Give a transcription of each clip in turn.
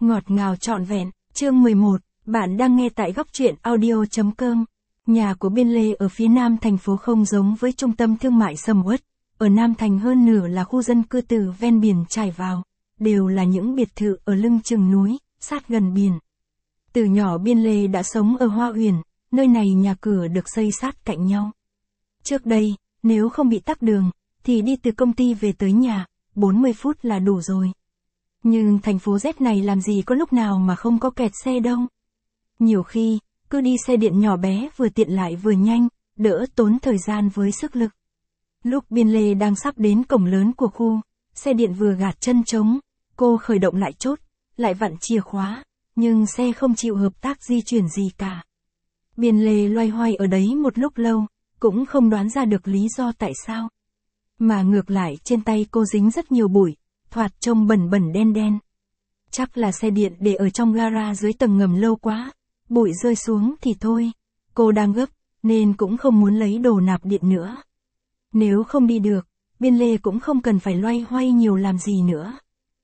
Ngọt ngào trọn vẹn, chương 11, bạn đang nghe tại góc truyện audio.com. Nhà của Biên Lê ở phía nam thành phố không giống với trung tâm thương mại sầm uất, ở Nam Thành hơn nửa là khu dân cư từ ven biển trải vào, đều là những biệt thự ở lưng chừng núi, sát gần biển. Từ nhỏ Biên Lê đã sống ở Hoa Uyển, nơi này nhà cửa được xây sát cạnh nhau. Trước đây, nếu không bị tắc đường, thì đi từ công ty về tới nhà, 40 phút là đủ rồi. Nhưng thành phố Z này làm gì có lúc nào mà không có kẹt xe đâu. Nhiều khi, cứ đi xe điện nhỏ bé vừa tiện lại vừa nhanh, đỡ tốn thời gian với sức lực. Lúc Biên Lê đang sắp đến cổng lớn của khu, xe điện vừa gạt chân trống, cô khởi động lại chốt, lại vặn chìa khóa, nhưng xe không chịu hợp tác di chuyển gì cả. Biên Lê loay hoay ở đấy một lúc lâu, cũng không đoán ra được lý do tại sao. Mà ngược lại trên tay cô dính rất nhiều bụi, thoạt trông bẩn bẩn đen đen. Chắc là xe điện để ở trong gara dưới tầng ngầm lâu quá, bụi rơi xuống thì thôi. Cô đang gấp, nên cũng không muốn lấy đồ nạp điện nữa. Nếu không đi được, Biên Lê cũng không cần phải loay hoay nhiều làm gì nữa.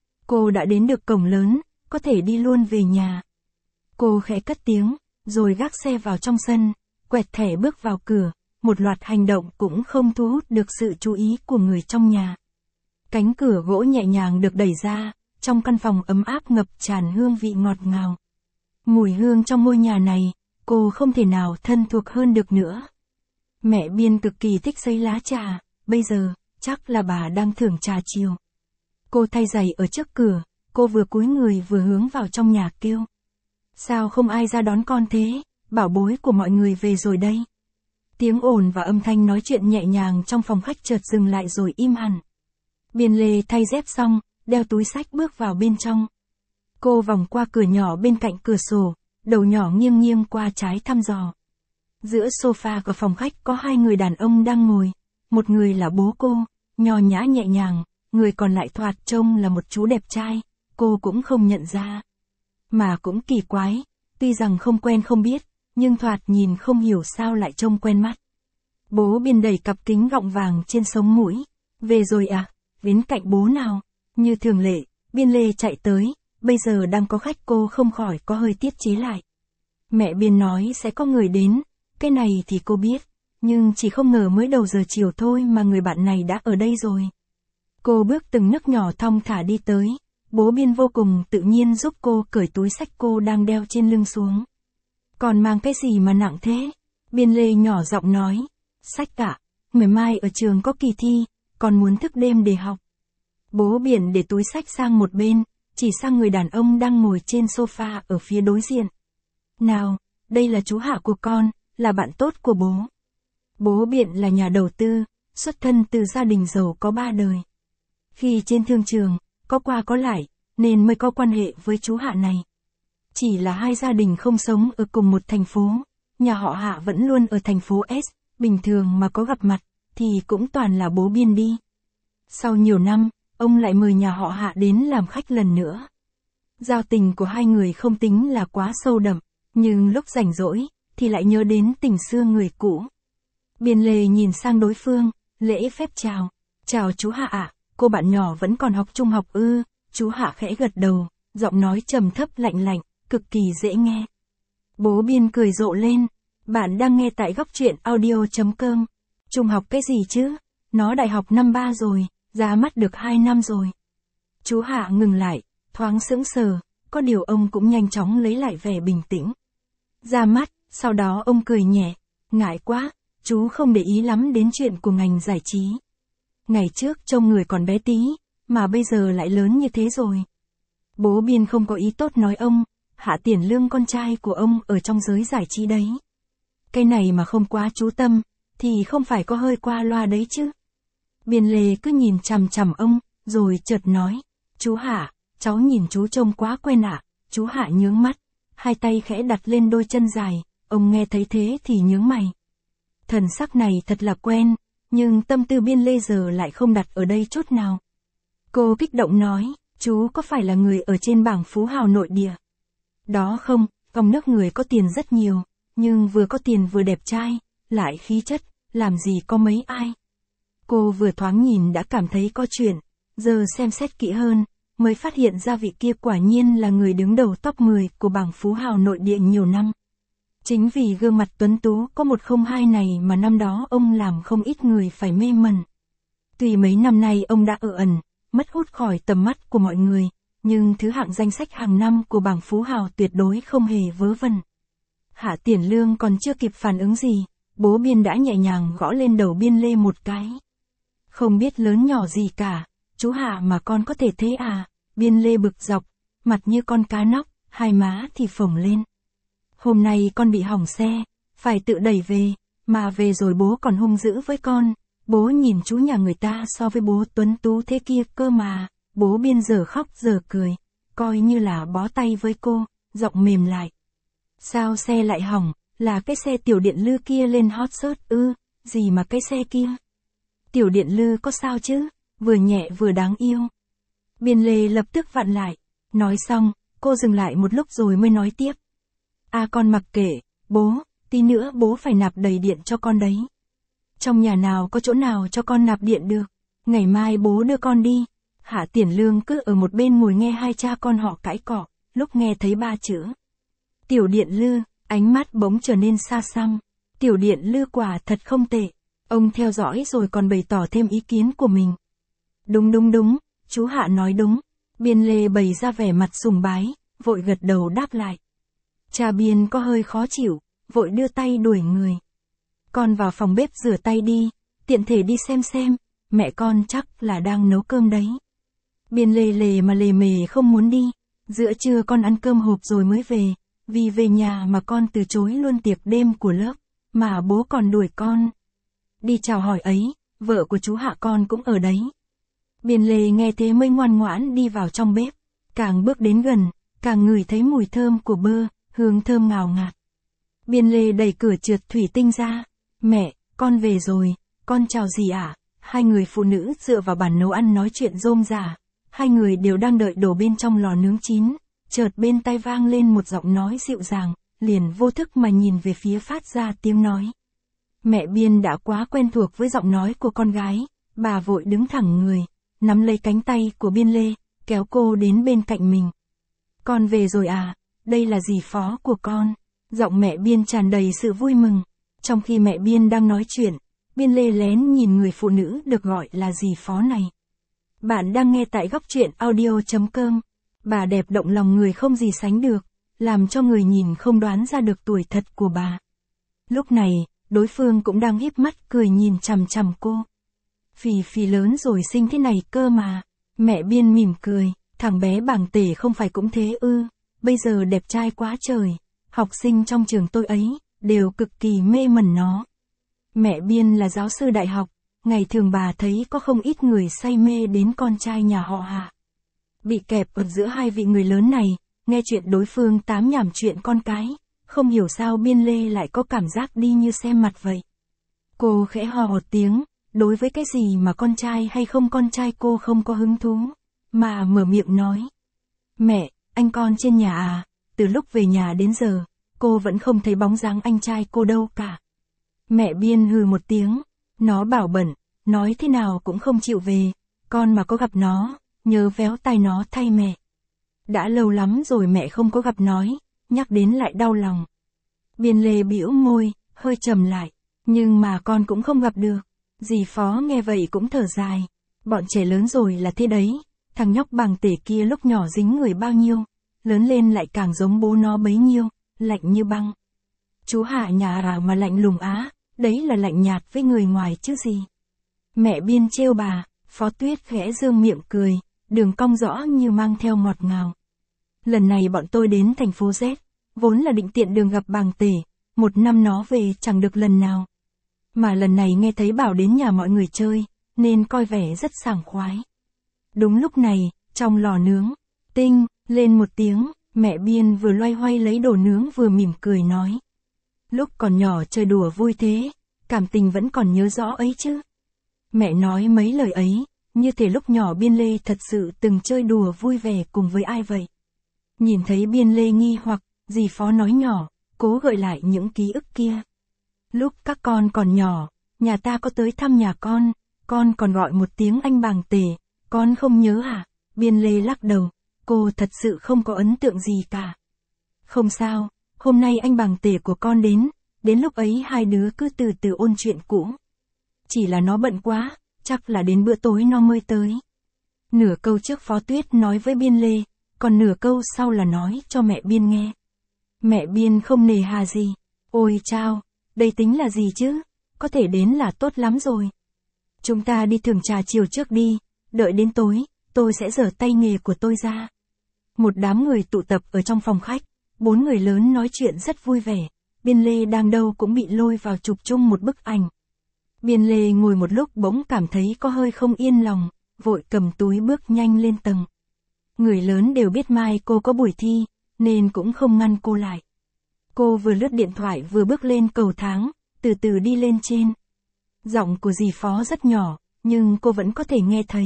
Cô đã đến được cổng lớn, có thể đi luôn về nhà. Cô khẽ cất tiếng, rồi gác xe vào trong sân, quẹt thẻ bước vào cửa, một loạt hành động cũng không thu hút được sự chú ý của người trong nhà. Cánh cửa gỗ nhẹ nhàng được đẩy ra, trong căn phòng ấm áp ngập tràn hương vị ngọt ngào. Mùi hương trong ngôi nhà này, cô không thể nào thân thuộc hơn được nữa. Mẹ Biên cực kỳ thích sấy lá trà, bây giờ, chắc là bà đang thưởng trà chiều. Cô thay giày ở trước cửa, cô vừa cúi người vừa hướng vào trong nhà kêu. Sao không ai ra đón con thế, bảo bối của mọi người về rồi đây. Tiếng ồn và âm thanh nói chuyện nhẹ nhàng trong phòng khách chợt dừng lại rồi im hẳn. Biên Lê thay dép xong, đeo túi xách bước vào bên trong. Cô vòng qua cửa nhỏ bên cạnh cửa sổ, đầu nhỏ nghiêng nghiêng qua trái thăm dò. Giữa sofa của phòng khách có hai người đàn ông đang ngồi. Một người là bố cô, nho nhã nhẹ nhàng, người còn lại thoạt trông là một chú đẹp trai, cô cũng không nhận ra. Mà cũng kỳ quái, tuy rằng không quen không biết, nhưng thoạt nhìn không hiểu sao lại trông quen mắt. Bố Biên đẩy cặp kính gọng vàng trên sống mũi. Về rồi à, đến cạnh bố nào. Như thường lệ, Biên Lê chạy tới, bây giờ đang có khách cô không khỏi có hơi tiết chế lại. Mẹ Biên nói sẽ có người đến, cái này thì cô biết, nhưng chỉ không ngờ mới đầu giờ chiều thôi mà người bạn này đã ở đây rồi. Cô bước từng nấc nhỏ thong thả đi tới, bố Biên vô cùng tự nhiên giúp cô cởi túi xách cô đang đeo trên lưng xuống. Còn mang cái gì mà nặng thế? Biên Lê nhỏ giọng nói, xách cả, ngày mai ở trường có kỳ thi, còn muốn thức đêm để học. Bố Biên để túi xách sang một bên, chỉ sang người đàn ông đang ngồi trên sofa ở phía đối diện. Nào, đây là chú Hạ của con, là bạn tốt của bố. Bố Biên là nhà đầu tư, xuất thân từ gia đình giàu có 3 đời. Khi trên thương trường, có qua có lại, nên mới có quan hệ với chú Hạ này. Chỉ là hai gia đình không sống ở cùng một thành phố, nhà họ Hạ vẫn luôn ở thành phố S, bình thường mà có gặp mặt, thì cũng toàn là bố Biên đi. Sau nhiều năm, ông lại mời nhà họ Hạ đến làm khách lần nữa. Giao tình của hai người không tính là quá sâu đậm, nhưng lúc rảnh rỗi, thì lại nhớ đến tình xưa người cũ. Biên Lê nhìn sang đối phương, lễ phép chào. Chào chú Hạ ạ, cô bạn nhỏ vẫn còn học trung học ư? Chú Hạ khẽ gật đầu, giọng nói trầm thấp lạnh lạnh, cực kỳ dễ nghe. Bố Biên cười rộ lên, bạn đang nghe tại góc truyện audio.com. Trung học cái gì chứ? Nó đại học năm 3 rồi, ra mắt được 2 năm rồi. Chú Hạ ngừng lại, thoáng sững sờ, có điều ông cũng nhanh chóng lấy lại vẻ bình tĩnh. Ra mắt, sau đó ông cười nhẹ, ngại quá, chú không để ý lắm đến chuyện của ngành giải trí. Ngày trước trông người còn bé tí, mà bây giờ lại lớn như thế rồi. Bố Biên không có ý tốt nói ông, Hạ tiền lương con trai của ông ở trong giới giải trí đấy. Cái này mà không quá chú tâm, thì không phải có hơi qua loa đấy chứ. Biên Lê cứ nhìn chằm chằm ông, rồi chợt nói, chú Hạ, cháu nhìn chú trông quá quen ạ. Chú Hạ nhướng mắt, hai tay khẽ đặt lên đôi chân dài, ông nghe thấy thế thì nhướng mày. Thần sắc này thật là quen, nhưng tâm tư Biên Lê giờ lại không đặt ở đây chút nào. Cô kích động nói, chú có phải là người ở trên bảng phú hào nội địa? Đó không, trong nước người có tiền rất nhiều, nhưng vừa có tiền vừa đẹp trai, lại khí chất, làm gì có mấy ai. Cô vừa thoáng nhìn đã cảm thấy có chuyện, giờ xem xét kỹ hơn, mới phát hiện ra vị kia quả nhiên là người đứng đầu top 10 của bảng phú hào nội địa nhiều năm. Chính vì gương mặt tuấn tú có 102 này mà năm đó ông làm không ít người phải mê mẩn. Tuy mấy năm nay ông đã ở ẩn, mất hút khỏi tầm mắt của mọi người, nhưng thứ hạng danh sách hàng năm của bảng phú hào tuyệt đối không hề vớ vẩn. Hạ Tiền Lương còn chưa kịp phản ứng gì, bố Biên đã nhẹ nhàng gõ lên đầu Biên Lê một cái. Không biết lớn nhỏ gì cả, chú Hạ mà con có thể thế à? Biên Lê bực dọc, mặt như con cá nóc, hai má thì phồng lên. Hôm nay con bị hỏng xe, phải tự đẩy về, mà về rồi bố còn hung dữ với con. Bố nhìn chú nhà người ta so với bố tuấn tú thế kia cơ mà. Bố Biên giờ khóc giờ cười, coi như là bó tay với cô, giọng mềm lại. Sao xe lại hỏng, là cái xe tiểu điện lư kia lên hot search ư? Gì mà cái xe kia? Tiểu điện lư có sao chứ? Vừa nhẹ vừa đáng yêu. Biên Lê lập tức vặn lại. Nói xong, cô dừng lại một lúc rồi mới nói tiếp. À con mặc kệ, bố, tí nữa bố phải nạp đầy điện cho con đấy. Trong nhà nào có chỗ nào cho con nạp điện được, ngày mai bố đưa con đi. Hạ Tiền Lương cứ ở một bên ngồi nghe hai cha con họ cãi cọ, lúc nghe thấy ba chữ tiểu điện lư, ánh mắt bỗng trở nên xa xăm. Tiểu điện lư quả thật không tệ. Ông theo dõi rồi còn bày tỏ thêm ý kiến của mình. Đúng, chú Hạ nói đúng. Biên Lê bày ra vẻ mặt sùng bái, vội gật đầu đáp lại. Cha Biên có hơi khó chịu, vội đưa tay đuổi người. Con vào phòng bếp rửa tay đi, tiện thể đi xem, mẹ con chắc là đang nấu cơm đấy. Biên Lê lề mà lề mề không muốn đi, giữa trưa con ăn cơm hộp rồi mới về, vì về nhà mà con từ chối luôn tiệc đêm của lớp, mà bố còn đuổi con. Đi chào hỏi ấy, vợ của chú Hạ con cũng ở đấy. Biên Lê nghe thế mới ngoan ngoãn đi vào trong bếp, càng bước đến gần, càng ngửi thấy mùi thơm của bơ, hương thơm ngào ngạt. Biên Lê đẩy cửa trượt thủy tinh ra. Mẹ, con về rồi, con chào dì ạ. Hai người phụ nữ dựa vào bàn nấu ăn nói chuyện rôm rả. Hai người đều đang đợi đồ bên trong lò nướng chín. Chợt bên tai vang lên một giọng nói dịu dàng, liền vô thức mà nhìn về phía phát ra tiếng nói. Mẹ Biên đã quá quen thuộc với giọng nói của con gái, bà vội đứng thẳng người, nắm lấy cánh tay của Biên Lê, kéo cô đến bên cạnh mình. Con về rồi à, đây là dì Phó của con. Giọng mẹ Biên tràn đầy sự vui mừng. Trong khi mẹ Biên đang nói chuyện, Biên Lê lén nhìn người phụ nữ được gọi là dì Phó này. Bạn đang nghe tại góc truyện audio.com. Bà đẹp động lòng người không gì sánh được, làm cho người nhìn không đoán ra được tuổi thật của bà. Lúc này, đối phương cũng đang híp mắt cười nhìn chằm chằm cô. Phì lớn rồi xinh thế này cơ mà. Mẹ Biên mỉm cười, thằng bé Bàng Tể không phải cũng thế ư, bây giờ đẹp trai quá trời. Học sinh trong trường tôi ấy, đều cực kỳ mê mẩn nó. Mẹ Biên là giáo sư đại học, ngày thường bà thấy có không ít người say mê đến con trai nhà họ Hạ. Bị kẹp ở giữa hai vị người lớn này, nghe chuyện đối phương tám nhảm chuyện con cái, không hiểu sao Biên Lê lại có cảm giác đi như xem mặt vậy. Cô khẽ hò một tiếng, đối với cái gì mà con trai hay không con trai cô không có hứng thú, mà mở miệng nói. Mẹ, anh con trên nhà à, từ lúc về nhà đến giờ, cô vẫn không thấy bóng dáng anh trai cô đâu cả. Mẹ Biên hừ một tiếng, nó bảo bẩn, nói thế nào cũng không chịu về, con mà có gặp nó, nhớ véo tai nó thay mẹ. Đã lâu lắm rồi mẹ không có gặp nói, nhắc đến lại đau lòng. Biên Lê bĩu môi, hơi trầm lại, nhưng mà con cũng không gặp được. Dì Phó nghe vậy cũng thở dài, bọn trẻ lớn rồi là thế đấy, thằng nhóc Bàng Tể kia lúc nhỏ dính người bao nhiêu, lớn lên lại càng giống bố nó bấy nhiêu, lạnh như băng. Chú Hạ nhà à mà lạnh lùng á, đấy là lạnh nhạt với người ngoài chứ gì. Mẹ Biên trêu bà, Phó Tuyết khẽ dương miệng cười, đường cong rõ như mang theo ngọt ngào. Lần này bọn tôi đến thành phố Z, vốn là định tiện đường gặp Bàng Tể, một năm nó về chẳng được lần nào. Mà lần này nghe thấy bảo đến nhà mọi người chơi, nên coi vẻ rất sảng khoái. Đúng lúc này, trong lò nướng, tinh, lên một tiếng, mẹ Biên vừa loay hoay lấy đồ nướng vừa mỉm cười nói. Lúc còn nhỏ chơi đùa vui thế, cảm tình vẫn còn nhớ rõ ấy chứ. Mẹ nói mấy lời ấy, như thể lúc nhỏ Biên Lê thật sự từng chơi đùa vui vẻ cùng với ai vậy. Nhìn thấy Biên Lê nghi hoặc, dì Phó nói nhỏ, cố gợi lại những ký ức kia. Lúc các con còn nhỏ, nhà ta có tới thăm nhà con còn gọi một tiếng anh Bàng Tể, con không nhớ à? Biên Lê lắc đầu, cô thật sự không có ấn tượng gì cả. Không sao, hôm nay anh bằng tể của con đến lúc ấy hai đứa cứ từ từ ôn chuyện cũ. Chỉ là nó bận quá, chắc là đến bữa tối nó mới tới. Nửa câu trước Phó Tuyết nói với Biên Lê, còn nửa câu sau là nói cho mẹ Biên nghe. Mẹ Biên không nề hà gì. Ôi chao, đây tính là gì chứ? Có thể đến là tốt lắm rồi. Chúng ta đi thưởng trà chiều trước đi, đợi đến tối, tôi sẽ giở tay nghề của tôi ra. Một đám người tụ tập ở trong phòng khách, 4 người lớn nói chuyện rất vui vẻ. Biên Lê đang đâu cũng bị lôi vào chụp chung một bức ảnh. Biên Lê ngồi một lúc bỗng cảm thấy có hơi không yên lòng, vội cầm túi bước nhanh lên tầng. Người lớn đều biết mai cô có buổi thi, nên cũng không ngăn cô lại. Cô vừa lướt điện thoại vừa bước lên cầu thang, từ từ đi lên trên. Giọng của dì Phó rất nhỏ, nhưng cô vẫn có thể nghe thấy.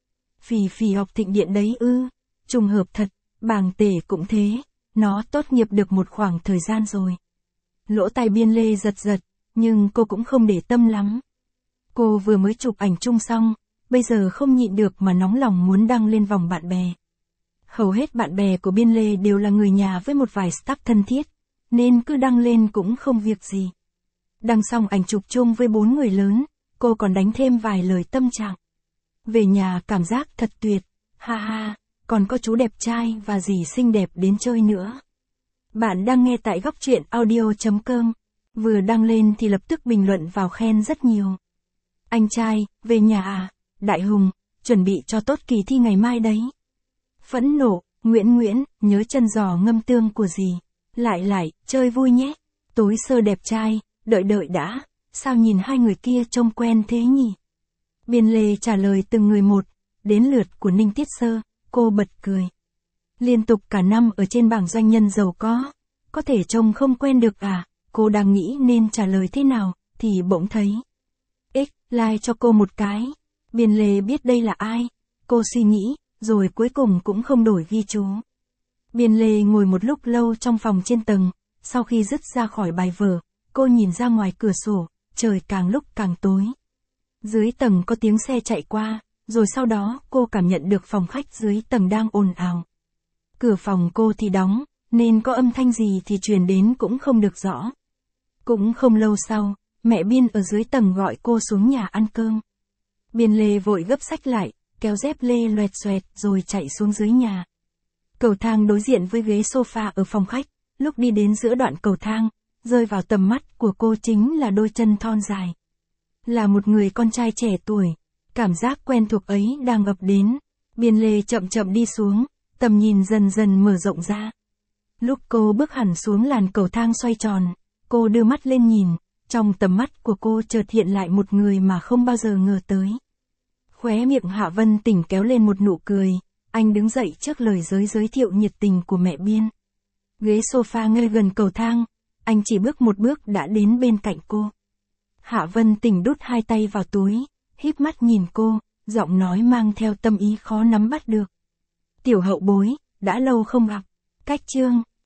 Phì phì học Thịnh Điện đấy ư, trùng hợp thật, bàng tể cũng thế, nó tốt nghiệp được một khoảng thời gian rồi. Lỗ tai Biên Lê giật giật, nhưng cô cũng không để tâm lắm. Cô vừa mới chụp ảnh chung xong, bây giờ không nhịn được mà nóng lòng muốn đăng lên vòng bạn bè. Hầu hết bạn bè của Biên Lê đều là người nhà với một vài staff thân thiết, nên cứ đăng lên cũng không việc gì. Đăng xong ảnh chụp chung với 4 người lớn, cô còn đánh thêm vài lời tâm trạng. Về nhà cảm giác thật tuyệt, ha ha, còn có chú đẹp trai và dì xinh đẹp đến chơi nữa. Bạn đang nghe tại Góc Truyện Audio.com, vừa đăng lên thì lập tức bình luận vào khen rất nhiều. Anh trai, về nhà à, Đại Hùng, chuẩn bị cho tốt kỳ thi ngày mai đấy. Phẫn nộ, Nguyễn, nhớ chân giò ngâm tương của dì. Lại, chơi vui nhé. Tối sơ đẹp trai, đợi đã, sao nhìn hai người kia trông quen thế nhỉ? Biên Lê trả lời từng người một, đến lượt của Ninh Tiết Sơ, cô bật cười. Liên tục cả năm ở trên bảng doanh nhân giàu có thể trông không quen được à? Cô đang nghĩ nên trả lời thế nào, thì bỗng thấy. Like cho cô một cái. Biên Lê biết đây là ai. Cô suy nghĩ, rồi cuối cùng cũng không đổi ghi chú. Biên Lê ngồi một lúc lâu trong phòng trên tầng, sau khi dứt ra khỏi bài vở, cô nhìn ra ngoài cửa sổ, trời càng lúc càng tối. Dưới tầng có tiếng xe chạy qua, rồi sau đó cô cảm nhận được phòng khách dưới tầng đang ồn ào. Cửa phòng cô thì đóng, nên có âm thanh gì thì truyền đến cũng không được rõ. Cũng không lâu sau, mẹ Biên ở dưới tầng gọi cô xuống nhà ăn cơm. Biên Lê vội gấp sách lại, kéo dép lê loẹt xoẹt rồi chạy xuống dưới nhà. Cầu thang đối diện với ghế sofa ở phòng khách, lúc đi đến giữa đoạn cầu thang, rơi vào tầm mắt của cô chính là đôi chân thon dài. Là một người con trai trẻ tuổi, cảm giác quen thuộc ấy đang ập đến. Biên Lê chậm chậm đi xuống, tầm nhìn dần dần mở rộng ra. Lúc cô bước hẳn xuống làn cầu thang xoay tròn, cô đưa mắt lên nhìn, trong tầm mắt của cô chợt hiện lại một người mà không bao giờ ngờ tới. Khóe miệng Hạ Vân Tỉnh kéo lên một nụ cười, anh đứng dậy trước lời giới thiệu nhiệt tình của mẹ Biên. Ghế sofa ngay gần cầu thang, anh chỉ bước một bước đã đến bên cạnh cô. Hạ Vân Tỉnh đút hai tay vào túi, híp mắt nhìn cô, giọng nói mang theo tâm ý khó nắm bắt được. Tiểu hậu bối, đã lâu không gặp. Cách chương